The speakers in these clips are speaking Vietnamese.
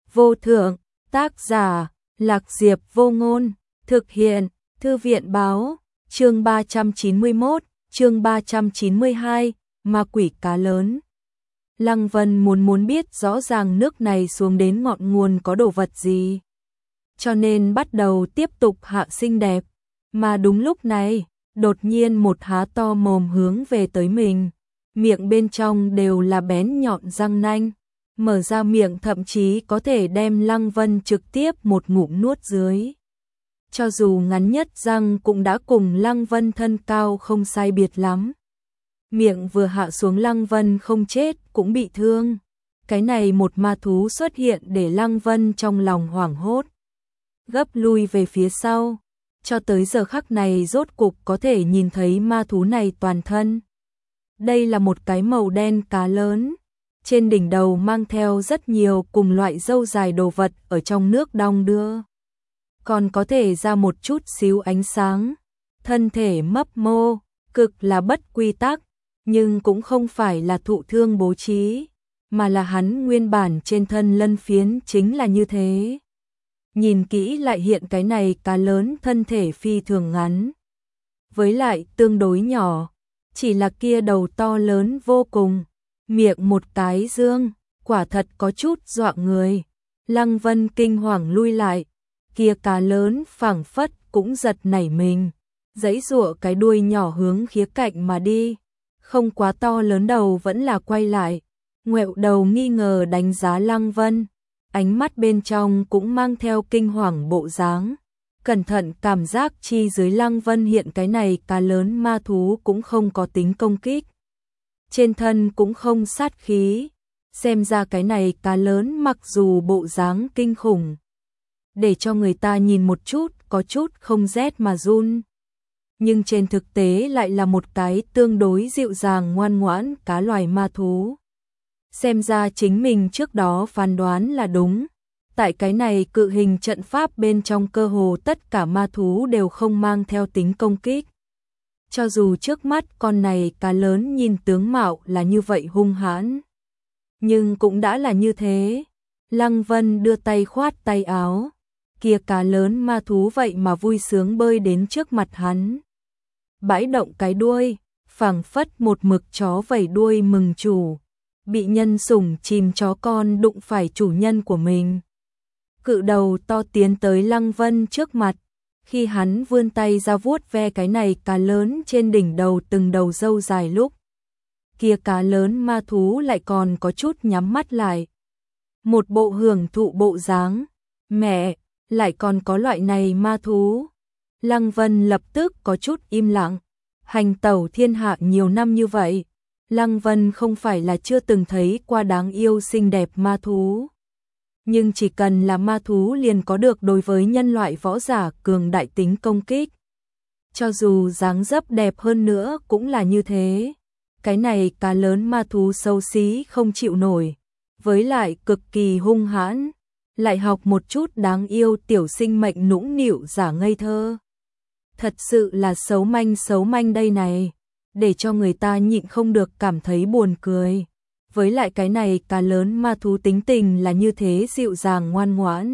vô thượng, tác giả, Lạc Diệp Vô Ngôn, thực hiện, Thư viện báo, chương 391, chương 392, ma quỷ cá lớn. Lăng Vân muốn biết rõ ràng nước này xuống đến ngọn nguồn có đồ vật gì. Cho nên bắt đầu tiếp tục hạ xinh đẹp. Mà đúng lúc này, đột nhiên một há to mồm hướng về tới mình. Miệng bên trong đều là bén nhọn răng nanh. Mở ra miệng thậm chí có thể đem Lăng Vân trực tiếp một ngụm nuốt dưới. Cho dù ngắn nhất răng cũng đã cùng Lăng Vân thân cao không sai biệt lắm. Miệng vừa hạ xuống Lăng Vân không chết cũng bị thương. Cái này một ma thú xuất hiện để Lăng Vân trong lòng hoảng hốt. Gấp lui về phía sau. Cho tới giờ khắc này rốt cục có thể nhìn thấy ma thú này toàn thân. Đây là một cái màu đen cá lớn. Trên đỉnh đầu mang theo rất nhiều cùng loại râu dài đồ vật ở trong nước đong đưa. Còn có thể ra một chút xíu ánh sáng. Thân thể mấp mô, cực là bất quy tắc, nhưng cũng không phải là thụ thương bố trí, mà là hắn nguyên bản trên thân lân phiến chính là như thế. Nhìn kỹ lại hiện cái này cá lớn thân thể phi thường ngắn. Với lại tương đối nhỏ, chỉ là kia đầu to lớn vô cùng. Miệng một cái dương, quả thật có chút dọa người. Lăng Vân kinh hoàng lui lại, kia cá lớn phảng phất cũng giật nảy mình, giãy giụa cái đuôi nhỏ hướng khía cạnh mà đi. Không quá to lớn đầu vẫn là quay lại, ngoẹo đầu nghi ngờ đánh giá Lăng Vân, ánh mắt bên trong cũng mang theo kinh hoàng bộ dáng. Cẩn thận cảm giác chi dưới Lăng Vân hiện cái này cá lớn ma thú cũng không có tính công kích. Trên thân cũng không sát khí, xem ra cái này cá lớn mặc dù bộ dáng kinh khủng, để cho người ta nhìn một chút có chút không rét mà run. Nhưng trên thực tế lại là một cái tương đối dịu dàng ngoan ngoãn cá loài ma thú. Xem ra chính mình trước đó phán đoán là đúng. Tại cái này cự hình trận pháp bên trong cơ hồ tất cả ma thú đều không mang theo tính công kích. Cho dù trước mắt con này cá lớn nhìn tướng mạo là như vậy hung hãn, nhưng cũng đã là như thế. Lăng Vân đưa tay khoát tay áo, kia cá lớn ma thú vậy mà vui sướng bơi đến trước mặt hắn. Bãi động cái đuôi, phảng phất một mực chó vẩy đuôi mừng chủ, bị nhân sủng chim chó con đụng phải chủ nhân của mình. Cự đầu to tiến tới Lăng Vân trước mặt, khi hắn vươn tay ra vuốt ve cái này cá lớn trên đỉnh đầu từng đầu râu dài lúc. Kia cá lớn ma thú lại còn có chút nhắm mắt lại. Một bộ hưởng thụ bộ dáng, mẹ, lại còn có loại này ma thú. Lăng Vân lập tức có chút im lặng, hành tẩu thiên hạ nhiều năm như vậy. Lăng Vân không phải là chưa từng thấy qua đáng yêu xinh đẹp ma thú. Nhưng chỉ cần là ma thú liền có được đối với nhân loại võ giả cường đại tính công kích. Cho dù dáng dấp đẹp hơn nữa cũng là như thế. Cái này cá lớn ma thú xấu xí không chịu nổi, với lại cực kỳ hung hãn, lại học một chút đáng yêu tiểu sinh mệnh nũng nịu giả ngây thơ. Thật sự là xấu manh đây này, để cho người ta nhịn không được cảm thấy buồn cười. Với lại cái này cá lớn ma thú tính tình là như thế dịu dàng ngoan ngoãn.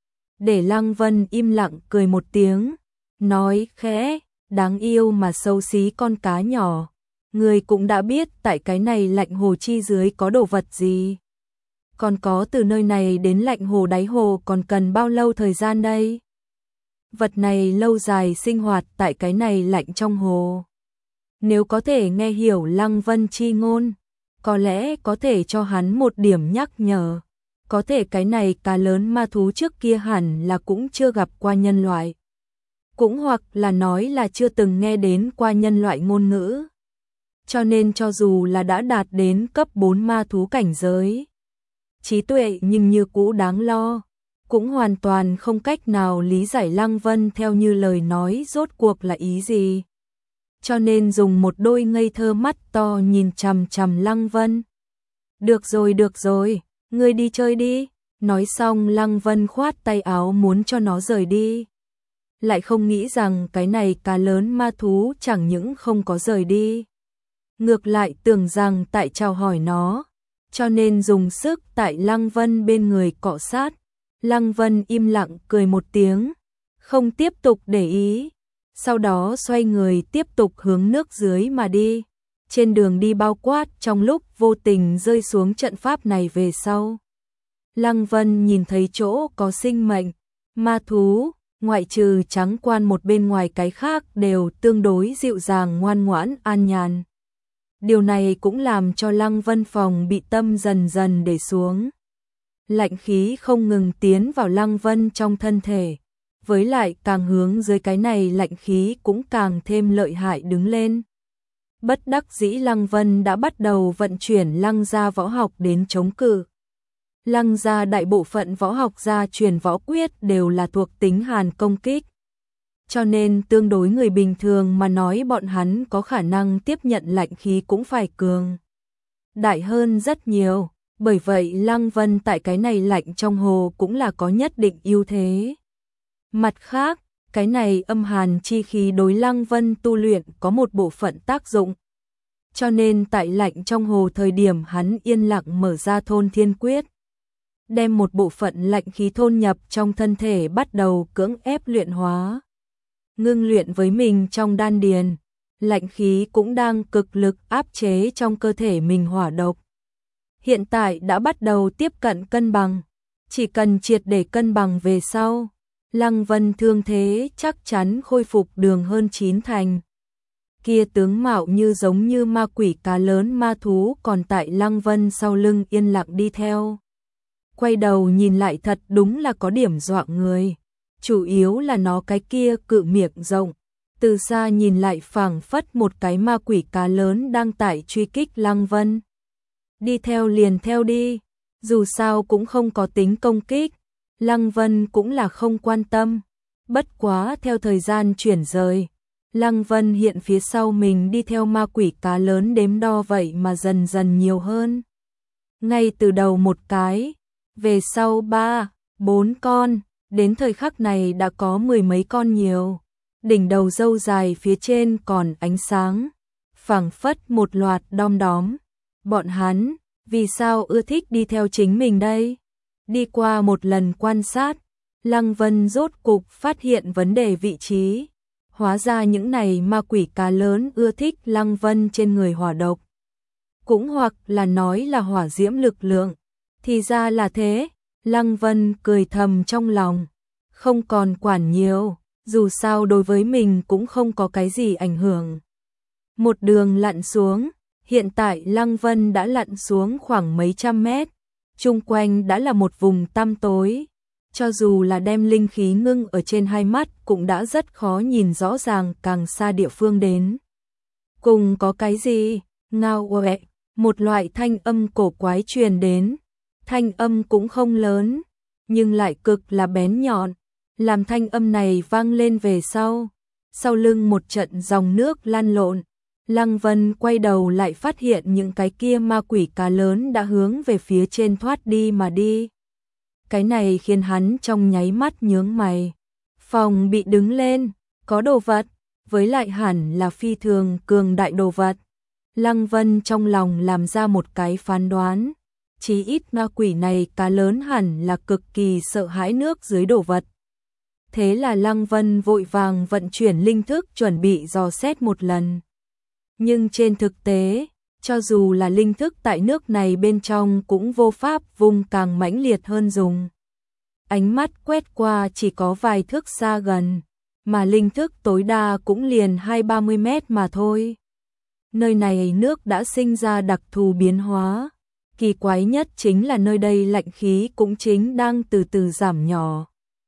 Để Lăng Vân im lặng cười một tiếng, nói khẽ, đáng yêu mà xấu xí con cá nhỏ. Người cũng đã biết tại cái này lạnh hồ chi dưới có đồ vật gì. Còn có từ nơi này đến lạnh hồ đáy hồ còn cần bao lâu thời gian đây? Vật này lâu dài sinh hoạt tại cái này lạnh trong hồ. Nếu có thể nghe hiểu Lăng Vân chi ngôn, có lẽ có thể cho hắn một điểm nhắc nhở. Có thể cái này cá lớn ma thú trước kia hẳn là cũng chưa gặp qua nhân loại. Cũng hoặc là nói là chưa từng nghe đến qua nhân loại ngôn ngữ. Cho nên cho dù là đã đạt đến cấp 4 ma thú cảnh giới, trí tuệ nhưng như cũ đáng lo, cũng hoàn toàn không cách nào lý giải Lăng Vân theo như lời nói rốt cuộc là ý gì. Cho nên dùng một đôi ngây thơ mắt to nhìn chằm chằm Lăng Vân. Được rồi, ngươi đi chơi đi. Nói xong Lăng Vân khoát tay áo muốn cho nó rời đi. Lại không nghĩ rằng cái này cá lớn ma thú chẳng những không có rời đi. Ngược lại tưởng rằng tại chào hỏi nó, cho nên dùng sức tại Lăng Vân bên người cọ sát, Lăng Vân im lặng cười một tiếng, không tiếp tục để ý, sau đó xoay người tiếp tục hướng nước dưới mà đi. Trên đường đi bao quát trong lúc vô tình rơi xuống trận pháp này về sau. Lăng Vân nhìn thấy chỗ có sinh mệnh, ma thú, ngoại trừ trắng quan một bên ngoài cái khác đều tương đối dịu dàng ngoan ngoãn an nhàn. Điều này cũng làm cho Lăng Vân phòng bị tâm dần dần để xuống. Lạnh khí không ngừng tiến vào Lăng Vân trong thân thể, với lại càng hướng dưới cái này lạnh khí cũng càng thêm lợi hại đứng lên. Bất đắc dĩ Lăng Vân đã bắt đầu vận chuyển Lăng gia võ học đến chống cự. Lăng gia đại bộ phận võ học gia truyền võ quyết đều là thuộc tính hàn công kích. Cho nên tương đối người bình thường mà nói bọn hắn có khả năng tiếp nhận lạnh khí cũng phải cường đại hơn rất nhiều. Bởi vậy Lăng Vân tại cái này lạnh trong hồ cũng là có nhất định ưu thế. Mặt khác, cái này âm hàn chi khí đối Lăng Vân tu luyện có một bộ phận tác dụng. Cho nên tại lạnh trong hồ thời điểm hắn yên lặng mở ra thôn thiên quyết. Đem một bộ phận lạnh khí thôn nhập trong thân thể bắt đầu cưỡng ép luyện hóa. Ngưng luyện với mình trong đan điền, lạnh khí cũng đang cực lực áp chế trong cơ thể mình hỏa độc. Hiện tại đã bắt đầu tiếp cận cân bằng, chỉ cần triệt để cân bằng về sau, Lăng Vân thương thế chắc chắn khôi phục đường hơn 9 thành. Kia tướng mạo như giống như ma quỷ cá lớn ma thú còn tại Lăng Vân sau lưng yên lặng đi theo. Quay đầu nhìn lại thật đúng là có điểm dọa người, chủ yếu là nó cái kia cự miệng rộng, từ xa nhìn lại phảng phất một cái ma quỷ cá lớn đang tại truy kích Lăng Vân. Đi theo liền theo đi, dù sao cũng không có tính công kích, Lăng Vân cũng là không quan tâm. Bất quá theo thời gian chuyển rời, Lăng Vân hiện phía sau mình đi theo ma quỷ cá lớn đếm đo vậy mà dần dần nhiều hơn. Ngay từ đầu một cái, về sau 3, 4 con, đến thời khắc này đã có 10 mấy con nhiều. Đỉnh đầu râu dài phía trên còn ánh sáng, phảng phất một loạt đom đóm. Bọn hắn, vì sao ưa thích đi theo chính mình đây? Đi qua một lần quan sát, Lăng Vân rốt cục phát hiện vấn đề vị trí. Hóa ra những này ma quỷ cá lớn ưa thích Lăng Vân trên người hỏa độc. Cũng hoặc là nói là hỏa diễm lực lượng. Thì ra là thế, Lăng Vân cười thầm trong lòng. Không còn quản nhiều, dù sao đối với mình cũng không có cái gì ảnh hưởng. Một đường lặn xuống. Hiện tại Lăng Vân đã lặn xuống khoảng mấy trăm mét, chung quanh đã là một vùng tăm tối. Cho dù là đem linh khí ngưng ở trên hai mắt cũng đã rất khó nhìn rõ ràng càng xa địa phương đến. Cùng có cái gì? Ngao uệ, một loại thanh âm cổ quái truyền đến. Thanh âm cũng không lớn, nhưng lại cực là bén nhọn. Làm thanh âm này vang lên về sau lưng một trận dòng nước lăn lộn. Lăng Vân quay đầu lại phát hiện những cái kia ma quỷ cá lớn đã hướng về phía trên thoát đi mà đi. Cái này khiến hắn trong nháy mắt nhướng mày. Phòng bị đứng lên, có đồ vật, với lại hẳn là phi thường cường đại đồ vật. Lăng Vân trong lòng làm ra một cái phán đoán. Chí ít ma quỷ này cá lớn hẳn là cực kỳ sợ hãi nước dưới đồ vật. Thế là Lăng Vân vội vàng vận chuyển linh thức chuẩn bị dò xét một lần. Nhưng trên thực tế, cho dù là linh thức tại nước này bên trong cũng vô pháp vùng càng mãnh liệt hơn dùng. Ánh mắt quét qua chỉ có vài thước xa gần, mà linh thức tối đa cũng liền 20-30 mét mà thôi. Nơi này nước đã sinh ra đặc thù biến hóa. Kỳ quái nhất chính là nơi đây lạnh khí cũng chính đang từ từ giảm nhỏ.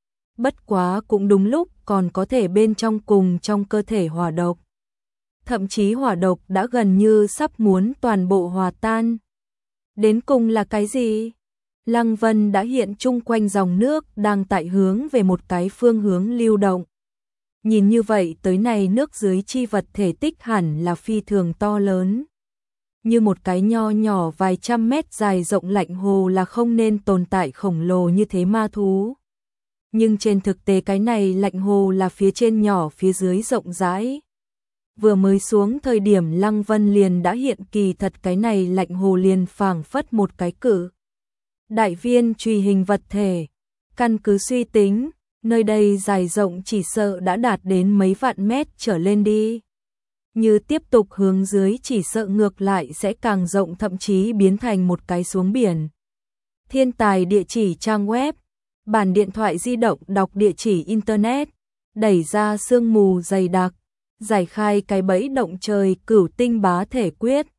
Bất quá cũng đúng lúc còn có thể bên trong cùng trong cơ thể hỏa độc. Thậm chí hỏa độc đã gần như sắp muốn toàn bộ hòa tan. Đến cùng là cái gì? Lăng Vân đã hiện chung quanh dòng nước đang tại hướng về một cái phương hướng lưu động. Nhìn như vậy tới này nước dưới chi vật thể tích hẳn là phi thường to lớn. Như một cái nho nhỏ vài trăm mét dài rộng lạnh hồ là không nên tồn tại khổng lồ như thế ma thú. Nhưng trên thực tế cái này lạnh hồ là phía trên nhỏ phía dưới rộng rãi. Vừa mới xuống thời điểm Lăng Vân liền đã hiện kỳ thật cái này lạnh hồ liền phảng phất một cái cự đại viên truy hình vật thể. Căn cứ suy tính, nơi đây dài rộng chỉ sợ đã đạt đến mấy vạn mét trở lên đi. Như tiếp tục hướng dưới chỉ sợ ngược lại sẽ càng rộng, thậm chí biến thành một cái xuống biển. Thiên tài địa chỉ trang web, bản điện thoại di động đọc địa chỉ internet, đẩy ra sương mù dày đặc, giải khai cái bẫy động trời cửu tinh bá thể quyết.